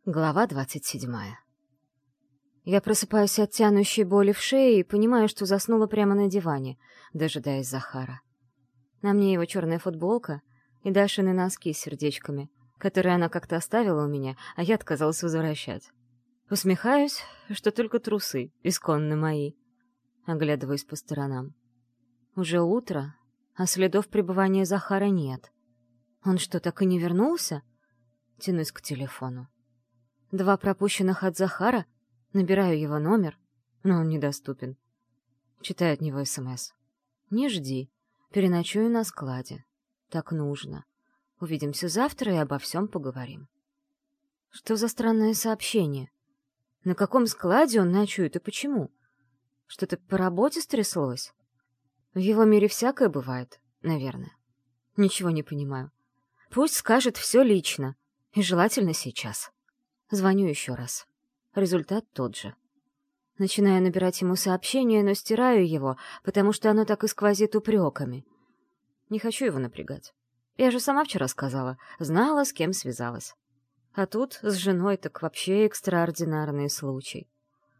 Глава 27. Я просыпаюсь от тянущей боли в шее и понимаю, что заснула прямо на диване, дожидаясь Захара. На мне его черная футболка и Дашины носки с сердечками, которые она как-то оставила у меня, а я отказалась возвращать. Усмехаюсь, что только трусы, исконно мои. Оглядываюсь по сторонам. Уже утро, а следов пребывания Захара нет. Он что, так и не вернулся? Тянусь к телефону. 2 пропущенных от Захара, набираю его номер, но он недоступен. Читаю от него СМС. «Не жди, переночую на складе. Так нужно. Увидимся завтра и обо всем поговорим». Что за странное сообщение? На каком складе он ночует и почему? Что-то по работе стряслось? В его мире всякое бывает, наверное. Ничего не понимаю. Пусть скажет все лично, и желательно сейчас. Звоню еще раз. Результат тот же. Начинаю набирать ему сообщение, но стираю его, потому что оно так и сквозит упреками. Не хочу его напрягать. Я же сама вчера сказала, знала, с кем связалась. А тут с женой так вообще экстраординарный случай.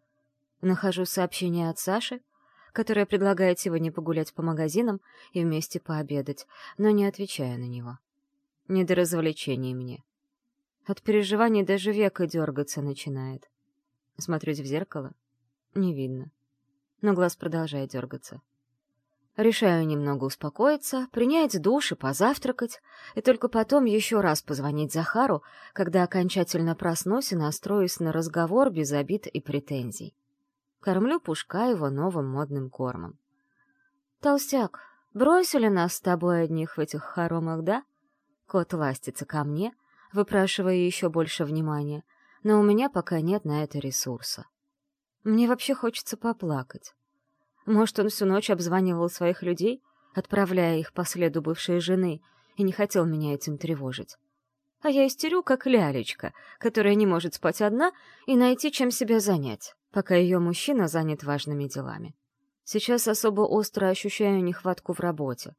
Нахожу сообщение от Саши, которая предлагает сегодня погулять по магазинам и вместе пообедать, но не отвечаю на него. Не до развлечений мне. От переживаний даже века дергаться начинает. Смотрюсь в зеркало. Не видно. Но глаз продолжает дергаться. Решаю немного успокоиться, принять душ и позавтракать, и только потом еще раз позвонить Захару, когда окончательно проснусь и настроюсь на разговор без обид и претензий. Кормлю Пушка его новым модным кормом. «Толстяк, бросили нас с тобой одних в этих хоромах, да?» Кот ластится ко мне, выпрашивая еще больше внимания, но у меня пока нет на это ресурса. Мне вообще хочется поплакать. Может, он всю ночь обзванивал своих людей, отправляя их по следу бывшей жены, и не хотел меня этим тревожить. А я истерю, как лялечка, которая не может спать одна и найти, чем себя занять, пока ее мужчина занят важными делами. Сейчас особо остро ощущаю нехватку в работе.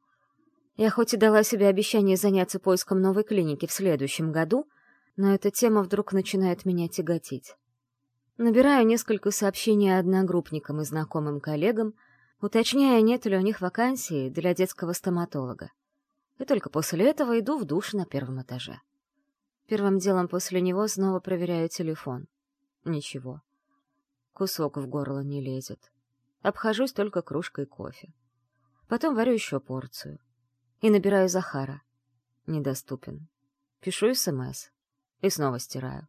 Я хоть и дала себе обещание заняться поиском новой клиники в следующем году, но эта тема вдруг начинает меня тяготить. Набираю несколько сообщений одногруппникам и знакомым коллегам, уточняя, нет ли у них вакансии для детского стоматолога. И только после этого иду в душ на 1-м этаже. Первым делом после него снова проверяю телефон. Ничего. Кусок в горло не лезет. Обхожусь только кружкой кофе. Потом варю еще порцию. И набираю Захара. Недоступен. Пишу СМС. И снова стираю.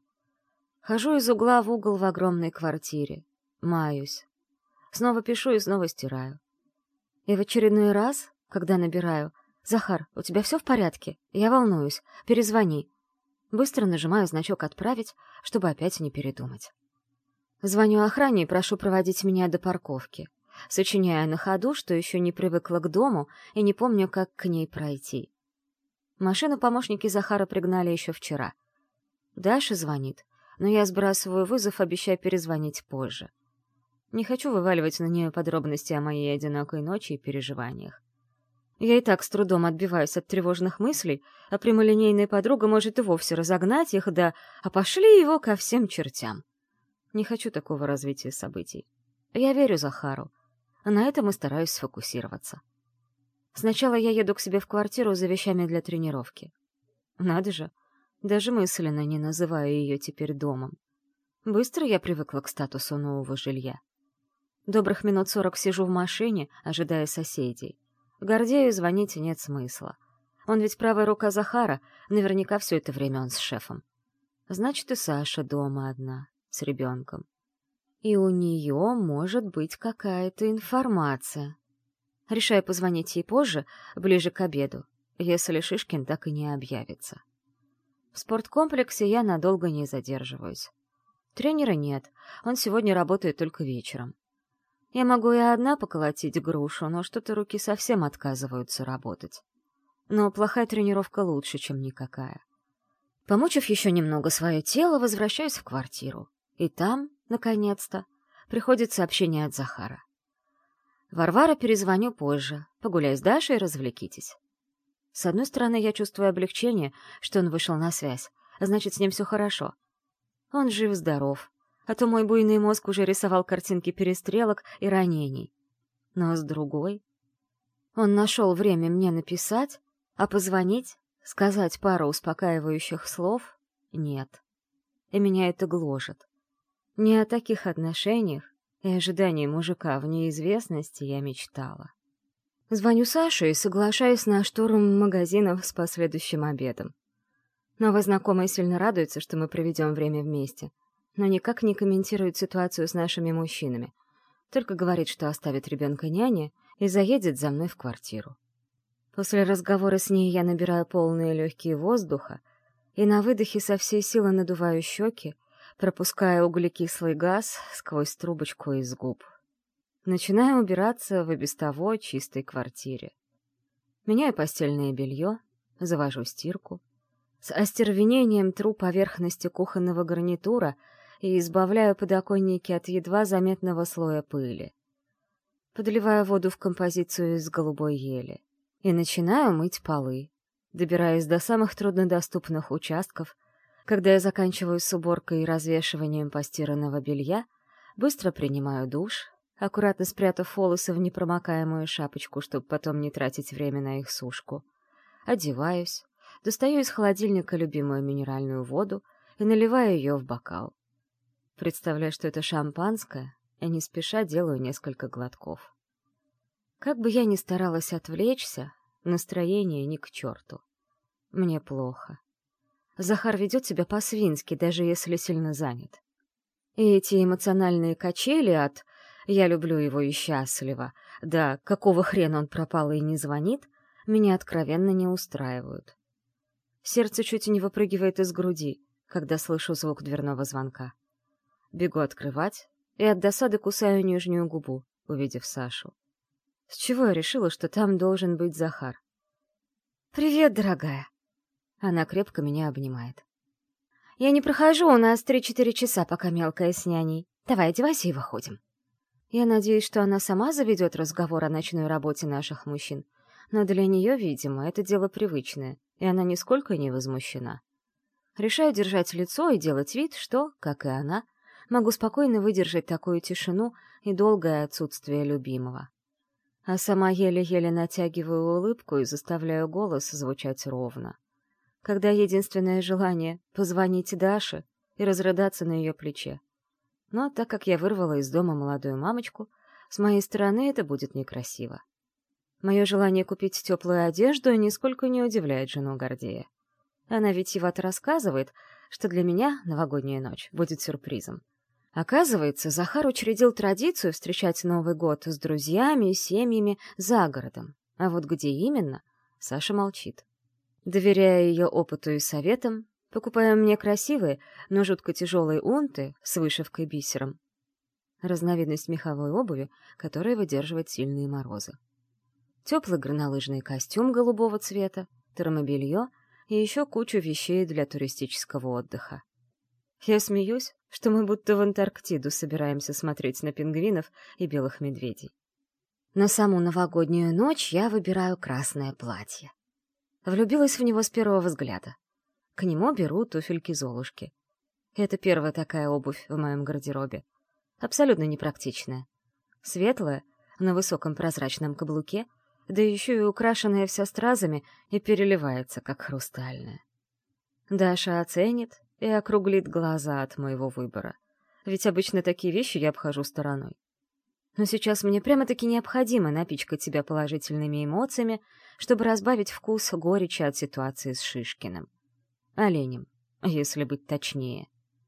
Хожу из угла в угол в огромной квартире. Маюсь. Снова пишу и снова стираю. И в очередной раз, когда набираю «Захар, у тебя все в порядке? Я волнуюсь. Перезвони». Быстро нажимаю значок «Отправить», чтобы опять не передумать. Звоню охране и прошу проводить меня до парковки. Сочиняя на ходу, что еще не привыкла к дому и не помню, как к ней пройти. Машину помощники Захара пригнали еще вчера. Даша звонит, но я сбрасываю вызов, обещая перезвонить позже. Не хочу вываливать на нее подробности о моей одинокой ночи и переживаниях. Я и так с трудом отбиваюсь от тревожных мыслей, а прямолинейная подруга может и вовсе разогнать их, да «а пошли его ко всем чертям». Не хочу такого развития событий. Я верю Захару, а на этом и стараюсь сфокусироваться. Сначала я еду к себе в квартиру за вещами для тренировки. Надо же, даже мысленно не называю ее теперь домом. Быстро я привыкла к статусу нового жилья. Добрых минут 40 сижу в машине, ожидая соседей. Гордею звонить нет смысла. Он ведь правая рука Захара, наверняка все это время он с шефом. Значит, и Саша дома одна, с ребенком. И у нее может быть какая-то информация. Решаю позвонить ей позже, ближе к обеду, если Шишкин так и не объявится. В спорткомплексе я надолго не задерживаюсь. Тренера нет, он сегодня работает только вечером. Я могу и одна поколотить грушу, но что-то руки совсем отказываются работать. Но плохая тренировка лучше, чем никакая. Помучив еще немного свое тело, возвращаюсь в квартиру. И там, наконец-то, приходит сообщение от Захара. «Варвара, перезвоню позже. Погуляй с Дашей и развлекитесь». С одной стороны, я чувствую облегчение, что он вышел на связь, а значит, с ним все хорошо. Он жив-здоров, а то мой буйный мозг уже рисовал картинки перестрелок и ранений. Но с другой... Он нашел время мне написать, а позвонить, сказать пару успокаивающих слов — нет. И меня это гложет. Не о таких отношениях и ожидании мужика в неизвестности я мечтала. Звоню Саше и соглашаюсь на штурм магазинов с последующим обедом. Новая знакомая сильно радуется, что мы проведем время вместе, но никак не комментирует ситуацию с нашими мужчинами, только говорит, что оставит ребенка няне и заедет за мной в квартиру. После разговора с ней я набираю полные легкие воздуха и на выдохе со всей силы надуваю щеки, пропуская углекислый газ сквозь трубочку из губ. Начинаю убираться в и без того чистой квартире. Меняю постельное белье, завожу стирку, с остервенением тру поверхности кухонного гарнитура и избавляю подоконники от едва заметного слоя пыли. Подливаю воду в композицию из голубой ели и начинаю мыть полы, добираясь до самых труднодоступных участков. Когда я заканчиваю с уборкой и развешиванием постиранного белья, быстро принимаю душ, аккуратно спрятав волосы в непромокаемую шапочку, чтобы потом не тратить время на их сушку. Одеваюсь, достаю из холодильника любимую минеральную воду и наливаю ее в бокал. Представляю, что это шампанское, и не спеша делаю несколько глотков. Как бы я ни старалась отвлечься, настроение ни к черту. Мне плохо. Захар ведет себя по-свински, даже если сильно занят. И эти эмоциональные качели от «я люблю его и счастлива», да «какого хрена он пропал и не звонит», меня откровенно не устраивают. Сердце чуть не выпрыгивает из груди, когда слышу звук дверного звонка. Бегу открывать и от досады кусаю нижнюю губу, увидев Сашу. С чего я решила, что там должен быть Захар? «Привет, дорогая!» Она крепко меня обнимает. «Я не прохожу, у нас 3-4 часа, пока мелкая с няней. Давай, одевайся и выходим». Я надеюсь, что она сама заведет разговор о ночной работе наших мужчин, но для нее, видимо, это дело привычное, и она нисколько не возмущена. Решаю держать лицо и делать вид, что, как и она, могу спокойно выдержать такую тишину и долгое отсутствие любимого. А сама еле-еле натягиваю улыбку и заставляю голос звучать ровно. Когда единственное желание — позвонить Даше и разрыдаться на ее плече. Но так как я вырвала из дома молодую мамочку, с моей стороны это будет некрасиво. Мое желание купить теплую одежду нисколько не удивляет жену Гордея. Она витиевато рассказывает, что для меня новогодняя ночь будет сюрпризом. Оказывается, Захар учредил традицию встречать Новый год с друзьями и семьями за городом. А вот где именно, Саша молчит. Доверяя ее опыту и советам, покупая мне красивые, но жутко тяжелые унты с вышивкой бисером. Разновидность меховой обуви, которая выдерживает сильные морозы. Теплый горнолыжный костюм голубого цвета, термобелье и еще кучу вещей для туристического отдыха. Я смеюсь, что мы будто в Антарктиду собираемся смотреть на пингвинов и белых медведей. На саму новогоднюю ночь я выбираю красное платье. Влюбилась в него с первого взгляда. К нему беру туфельки-золушки. Это первая такая обувь в моем гардеробе. Абсолютно непрактичная. Светлая, на высоком прозрачном каблуке, да еще и украшенная вся стразами и переливается, как хрустальная. Даша оценит и округлит глаза от моего выбора. Ведь обычно такие вещи я обхожу стороной. Но сейчас мне прямо-таки необходимо напичкать себя положительными эмоциями, чтобы разбавить вкус горечи от ситуации с Шишкиным. Оленем, если быть точнее.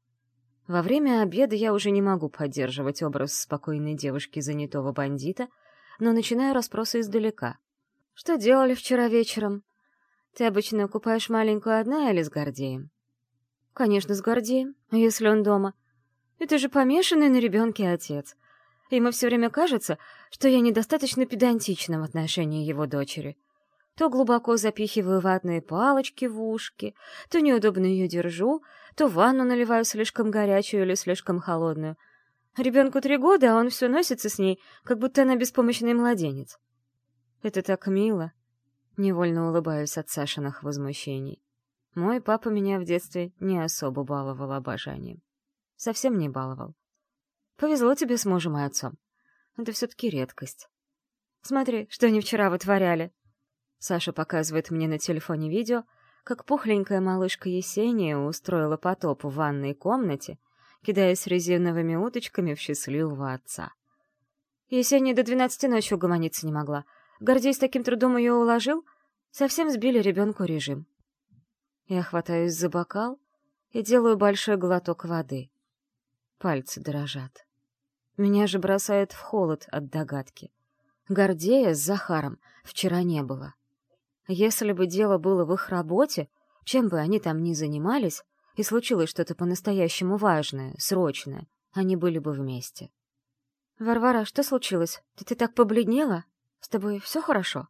Во время обеда я уже не могу поддерживать образ спокойной девушки занятого бандита, но начинаю расспросы издалека. «Что делали вчера вечером? Ты обычно купаешь маленькую одна или с Гордеем?» «Конечно, с Гордеем, если он дома. Это же помешанный на ребенке отец. Ему все время кажется, что я недостаточно педантична в отношении его дочери. То глубоко запихиваю ватные палочки в ушки, то неудобно ее держу, то ванну наливаю слишком горячую или слишком холодную. Ребенку 3 года, а он все носится с ней, как будто она беспомощный младенец. Это так мило. Невольно улыбаюсь от Сашиных возмущений. Мой папа меня в детстве не особо баловал обожанием. совсем не баловал. Повезло тебе с мужем и отцом. Это все-таки редкость. Смотри, что они вчера вытворяли. Саша показывает мне на телефоне видео, как пухленькая малышка Есения устроила потоп в ванной комнате, кидаясь резиновыми уточками в счастливого отца. Есения до 12 ночи угомониться не могла. Гордей с таким трудом ее уложил, совсем сбили ребенку режим. Я хватаюсь за бокал и делаю большой глоток воды. Пальцы дрожат. Меня же бросает в холод от догадки. Гордея с Захаром вчера не было. Если бы дело было в их работе, чем бы они там ни занимались, и случилось что-то по-настоящему важное, срочное, они были бы вместе. «Варвара, что случилось? Ты так побледнела? С тобой все хорошо?»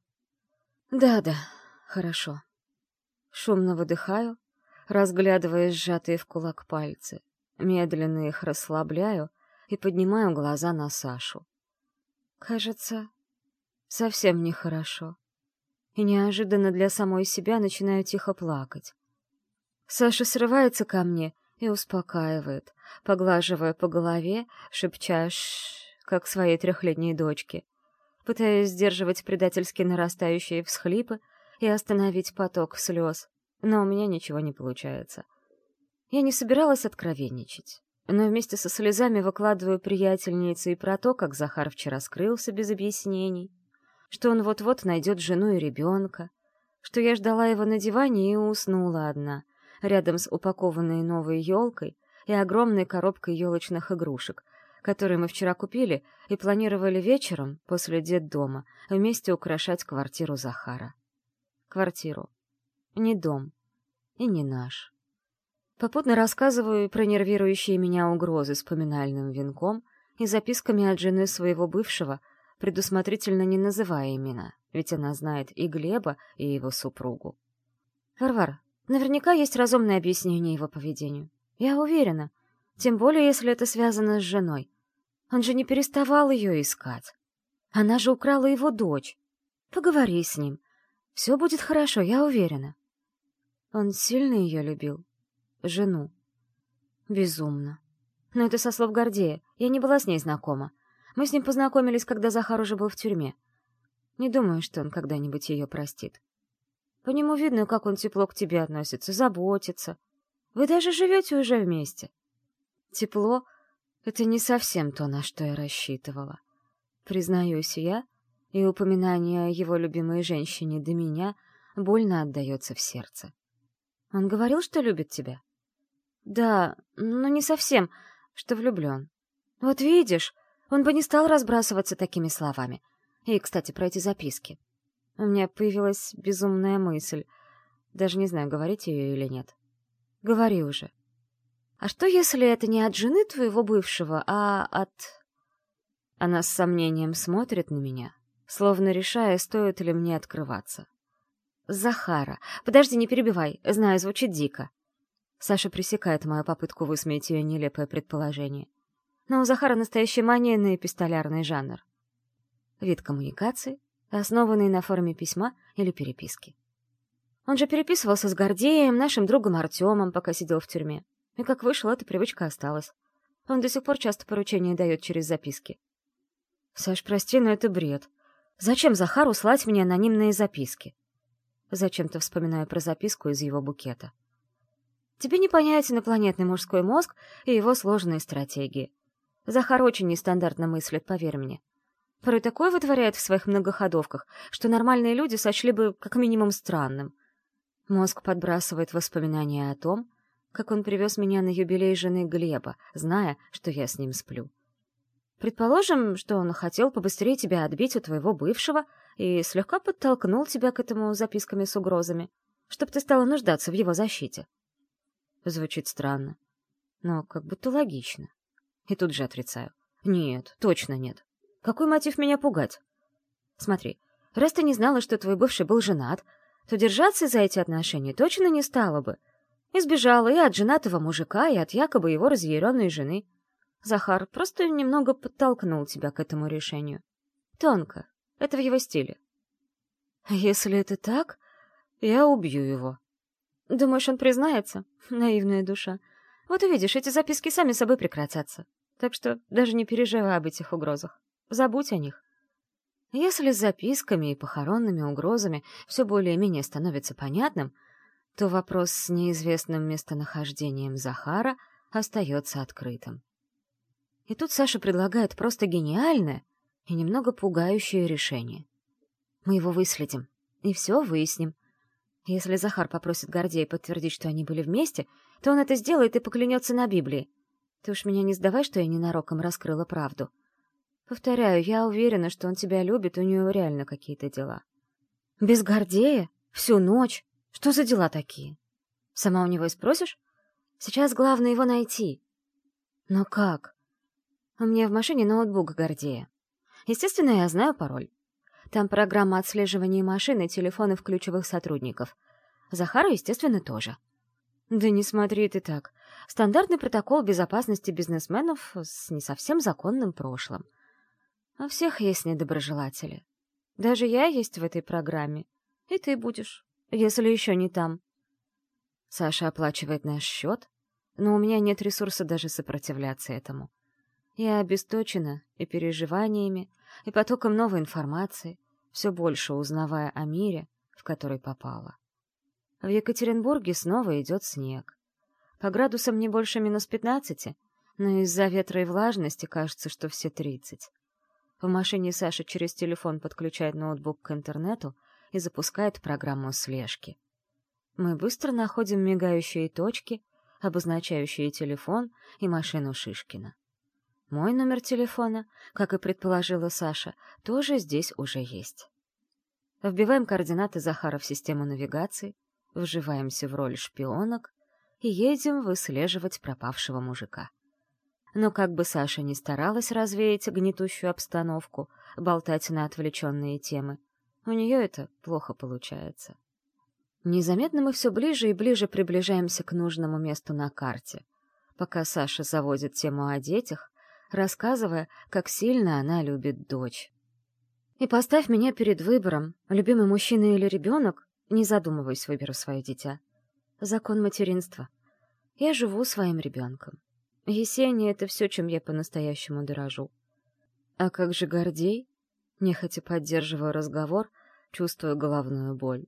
«Да, хорошо». Шумно выдыхаю, разглядывая сжатые в кулак пальцы. Медленно их расслабляю и поднимаю глаза на Сашу. Кажется, совсем нехорошо. И неожиданно для самой себя начинаю тихо плакать. Саша срывается ко мне и успокаивает, поглаживая по голове, шепча «шшш», как своей 3-летней дочке, пытаясь сдерживать предательски нарастающие всхлипы и остановить поток слез, но у меня ничего не получается. Я не собиралась откровенничать, но вместе со слезами выкладываю приятельнице и про то, как Захар вчера скрылся без объяснений, что он вот-вот найдет жену и ребенка, что я ждала его на диване и уснула одна, рядом с упакованной новой елкой и огромной коробкой елочных игрушек, которые мы вчера купили и планировали вечером, после детдома, вместе украшать квартиру Захара. Квартиру. Не дом. И не наш. Попутно рассказываю про нервирующие меня угрозы с поминальным венком и записками от жены своего бывшего, предусмотрительно не называя имена, ведь она знает и Глеба, и его супругу. «Варвар, наверняка есть разумное объяснение его поведению. Я уверена. Тем более, если это связано с женой. Он же не переставал ее искать. Она же украла его дочь. Поговори с ним. Все будет хорошо, я уверена». Он сильно ее любил. Жену. Безумно. Но это со слов Гордея. Я не была с ней знакома. Мы с ним познакомились, когда Захар уже был в тюрьме. Не думаю, что он когда-нибудь ее простит. По нему видно, как он тепло к тебе относится, заботится. Вы даже живете уже вместе. Тепло — это не совсем то, на что я рассчитывала. Признаюсь я, и упоминание о его любимой женщине до меня больно отдается в сердце. Он говорил, что любит тебя? Да, но не совсем, что влюблен. Вот видишь, он бы не стал разбрасываться такими словами. И, кстати, про эти записки. У меня появилась безумная мысль. Даже не знаю, говорить ее или нет. Говори уже. А что, если это не от жены твоего бывшего, а от... Она с сомнением смотрит на меня, словно решая, стоит ли мне открываться. Захара. Подожди, не перебивай. Знаю, звучит дико. Саша пресекает мою попытку высмеять ее нелепое предположение. Но у Захара настоящая мания на эпистолярный жанр. Вид коммуникации, основанный на форме письма или переписки. Он же переписывался с Гордеем, нашим другом Артемом, пока сидел в тюрьме. И как вышел, эта привычка осталась. Он до сих пор часто поручения дает через записки. Саш, прости, но это бред. Зачем Захару слать мне анонимные записки? Зачем-то вспоминаю про записку из его букета. Тебе не понять инопланетный мужской мозг и его сложные стратегии. Захар очень нестандартно мыслит, поверь мне. Порой такое вытворяет в своих многоходовках, что нормальные люди сочли бы как минимум странным. Мозг подбрасывает воспоминания о том, как он привез меня на юбилей жены Глеба, зная, что я с ним сплю. Предположим, что он хотел побыстрее тебя отбить у твоего бывшего и слегка подтолкнул тебя к этому записками с угрозами, чтобы ты стала нуждаться в его защите. Звучит странно, но как будто логично. И тут же отрицаю. Нет, точно нет. Какой мотив меня пугать? Смотри, раз ты не знала, что твой бывший был женат, то держаться за эти отношения точно не стала бы. Избежала и от женатого мужика, и от якобы его разъяренной жены. Захар просто немного подтолкнул тебя к этому решению. Тонко. Это в его стиле. Если это так, я убью его. Думаешь, он признается? Наивная душа. Вот увидишь, эти записки сами собой прекратятся. Так что даже не переживай об этих угрозах. Забудь о них. Если с записками и похоронными угрозами все более-менее становится понятным, то вопрос с неизвестным местонахождением Захара остается открытым. И тут Саша предлагает просто гениальное и немного пугающее решение. Мы его выследим и все выясним. Если Захар попросит Гордея подтвердить, что они были вместе, то он это сделает и поклянется на Библии. Ты уж меня не сдавай, что я ненароком раскрыла правду. Повторяю, я уверена, что он тебя любит, у него реально какие-то дела. Без Гордея? Всю ночь? Что за дела такие? Сама у него и спросишь? Сейчас главное его найти. Но как? У меня в машине ноутбук Гордея. Естественно, я знаю пароль. Там программа отслеживания машины и телефонов ключевых сотрудников. Захара, естественно, тоже. Да не смотри ты так. Стандартный протокол безопасности бизнесменов с не совсем законным прошлым. У всех есть недоброжелатели. Даже я есть в этой программе. И ты будешь, если еще не там. Саша оплачивает наш счет, но у меня нет ресурса даже сопротивляться этому. Я обесточена и переживаниями, и потоком новой информации, все больше узнавая о мире, в который попала. В Екатеринбурге снова идет снег. По градусам не больше -15, но из-за ветра и влажности кажется, что все 30. В машине Саша через телефон подключает ноутбук к интернету и запускает программу слежки. Мы быстро находим мигающие точки, обозначающие телефон и машину Шишкина. Мой номер телефона, как и предположила Саша, тоже здесь уже есть. Вбиваем координаты Захара в систему навигации, вживаемся в роль шпионок и едем выслеживать пропавшего мужика. Но как бы Саша ни старалась развеять гнетущую обстановку, болтать на отвлеченные темы, у нее это плохо получается. Незаметно мы все ближе и ближе приближаемся к нужному месту на карте, пока Саша заводит тему о детях, рассказывая, как сильно она любит дочь. И поставь меня перед выбором, любимый мужчина или ребенок, не задумываясь, выберу свое дитя. Закон материнства. Я живу своим ребенком. Есения — это все, чем я по-настоящему дорожу. А как же Гордей? Нехотя поддерживаю разговор, чувствую головную боль.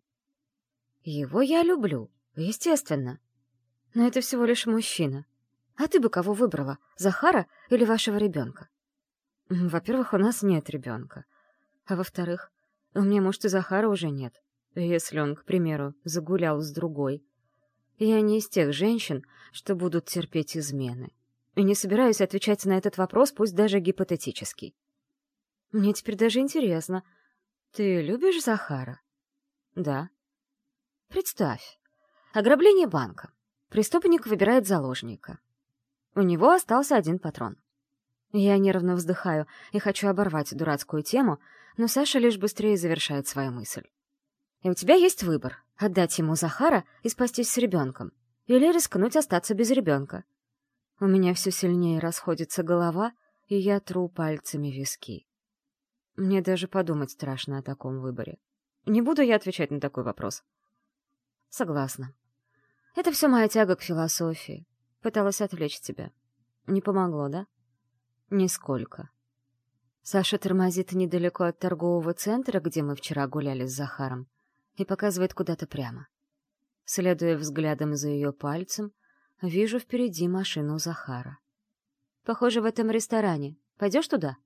Его я люблю, естественно. Но это всего лишь мужчина. А ты бы кого выбрала, Захара или вашего ребенка? Во-первых, у нас нет ребенка. А во-вторых, у меня, может, и Захара уже нет, если он, к примеру, загулял с другой. Я не из тех женщин, что будут терпеть измены. И не собираюсь отвечать на этот вопрос, пусть даже гипотетический. Мне теперь даже интересно. Ты любишь Захара? Да. Представь. Ограбление банка. Преступник выбирает заложника. У него остался один патрон. Я нервно вздыхаю и хочу оборвать дурацкую тему, но Саша лишь быстрее завершает свою мысль. И у тебя есть выбор — отдать ему Захара и спастись с ребенком, или рискнуть остаться без ребенка. У меня все сильнее расходится голова, и я тру пальцами виски. Мне даже подумать страшно о таком выборе. Не буду я отвечать на такой вопрос. Согласна. Это все моя тяга к философии. Пыталась отвлечь тебя. Не помогло, да? Нисколько. Саша тормозит недалеко от торгового центра, где мы вчера гуляли с Захаром, и показывает куда-то прямо. Следуя взглядом за ее пальцем, вижу впереди машину Захара. Похоже, в этом ресторане. Пойдешь туда?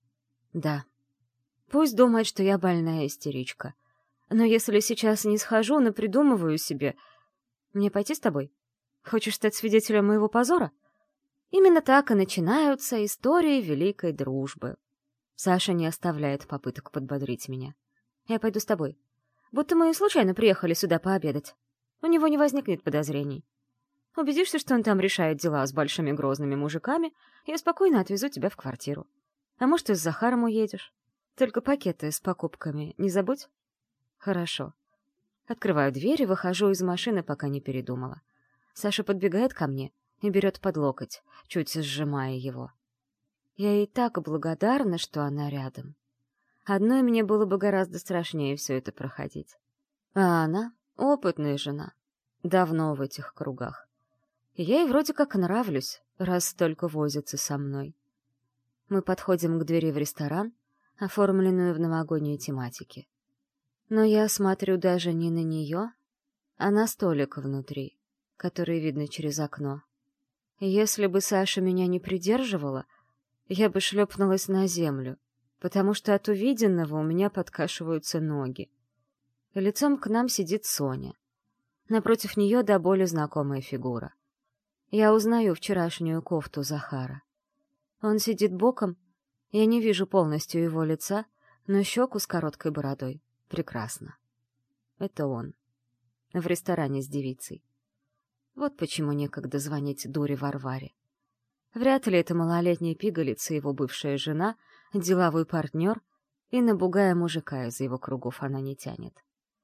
Да. Пусть думает, что я больная истеричка. Но если сейчас не схожу, напридумываю себе... Мне пойти с тобой? Хочешь стать свидетелем моего позора? Именно так и начинаются истории великой дружбы. Саша не оставляет попыток подбодрить меня. Я пойду с тобой. Будто мы случайно приехали сюда пообедать. У него не возникнет подозрений. Убедишься, что он там решает дела с большими грозными мужиками, я спокойно отвезу тебя в квартиру. А может, и с Захаром уедешь. Только пакеты с покупками не забудь. Хорошо. Открываю дверь и выхожу из машины, пока не передумала. Саша подбегает ко мне и берет под локоть, чуть сжимая его. Я ей так благодарна, что она рядом. Одной мне было бы гораздо страшнее все это проходить. А она — опытная жена, давно в этих кругах. И я ей вроде как нравлюсь, раз столько возится со мной. Мы подходим к двери в ресторан, оформленную в новогодней тематике. Но я смотрю даже не на нее, а на столик внутри, который видно через окно. И если бы Саша меня не придерживала, я бы шлепнулась на землю, потому что от увиденного у меня подкашиваются ноги. И лицом к нам сидит Соня. Напротив нее до боли знакомая фигура. Я узнаю вчерашнюю кофту Захара. Он сидит боком, я не вижу полностью его лица, но щеку с короткой бородой прекрасно. Это он. В ресторане с девицей. Вот почему некогда звонить дуре Варваре. Вряд ли это малолетняя пигалица, его бывшая жена, деловой партнер, и на бугая мужика из его кругов она не тянет.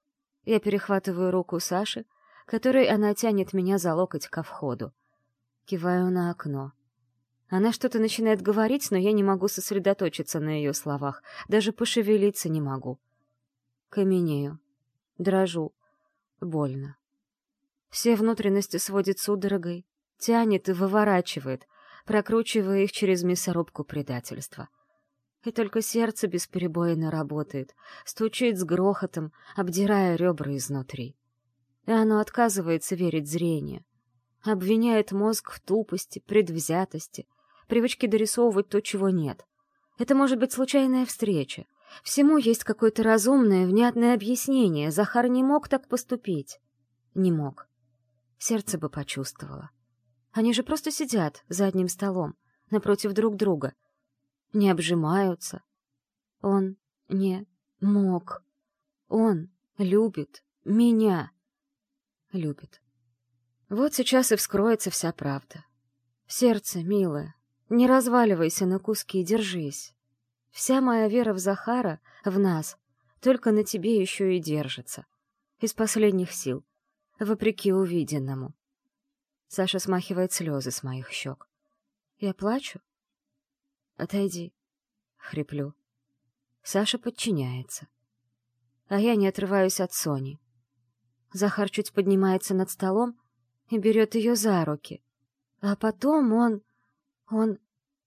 Я перехватываю руку Саши, которой она тянет меня за локоть ко входу. Киваю на окно. Она что-то начинает говорить, но я не могу сосредоточиться на ее словах, даже пошевелиться не могу. Каменею, дрожу, больно. Все внутренности сводит судорогой, тянет и выворачивает, прокручивая их через мясорубку предательства. И только сердце бесперебойно работает, стучит с грохотом, обдирая ребра изнутри. И оно отказывается верить зрению, обвиняет мозг в тупости, предвзятости, привычке дорисовывать то, чего нет. Это может быть случайная встреча. Всему есть какое-то разумное, внятное объяснение. Захар не мог так поступить. Не мог. Сердце бы почувствовало. Они же просто сидят за одним столом, напротив друг друга. Не обжимаются. Он не мог. Он любит меня. Любит. Вот сейчас и вскроется вся правда. Сердце, милое, не разваливайся на куски, держись. Вся моя вера в Захара, в нас, только на тебе еще и держится. Из последних сил, вопреки увиденному. Саша смахивает слезы с моих щек. Я плачу? Отойди, хриплю. Саша подчиняется. А я не отрываюсь от Сони. Захар чуть поднимается над столом и берет ее за руки. А потом он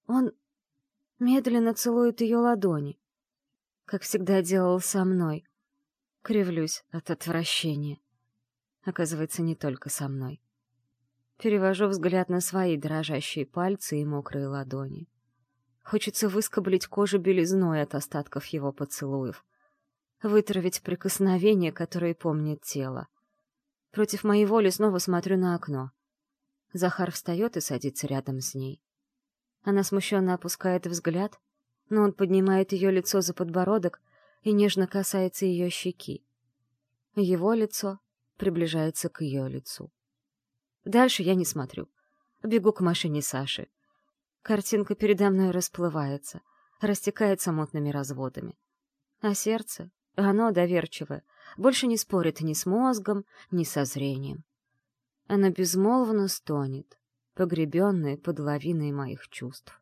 медленно целует ее ладони, как всегда делал со мной. Кривлюсь от отвращения. Оказывается, не только со мной. Перевожу взгляд на свои дрожащие пальцы и мокрые ладони. Хочется выскоблить кожу белизной от остатков его поцелуев, вытравить прикосновения, которые помнит тело. Против моей воли снова смотрю на окно. Захар встает и садится рядом с ней. Она смущенно опускает взгляд, но он поднимает ее лицо за подбородок и нежно касается ее щеки. Его лицо приближается к ее лицу. Дальше я не смотрю. Бегу к машине Саши. Картинка передо мной расплывается, растекается мутными разводами. А сердце, оно доверчивое, больше не спорит ни с мозгом, ни со зрением. Оно безмолвно стонет, погребенное под лавиной моих чувств.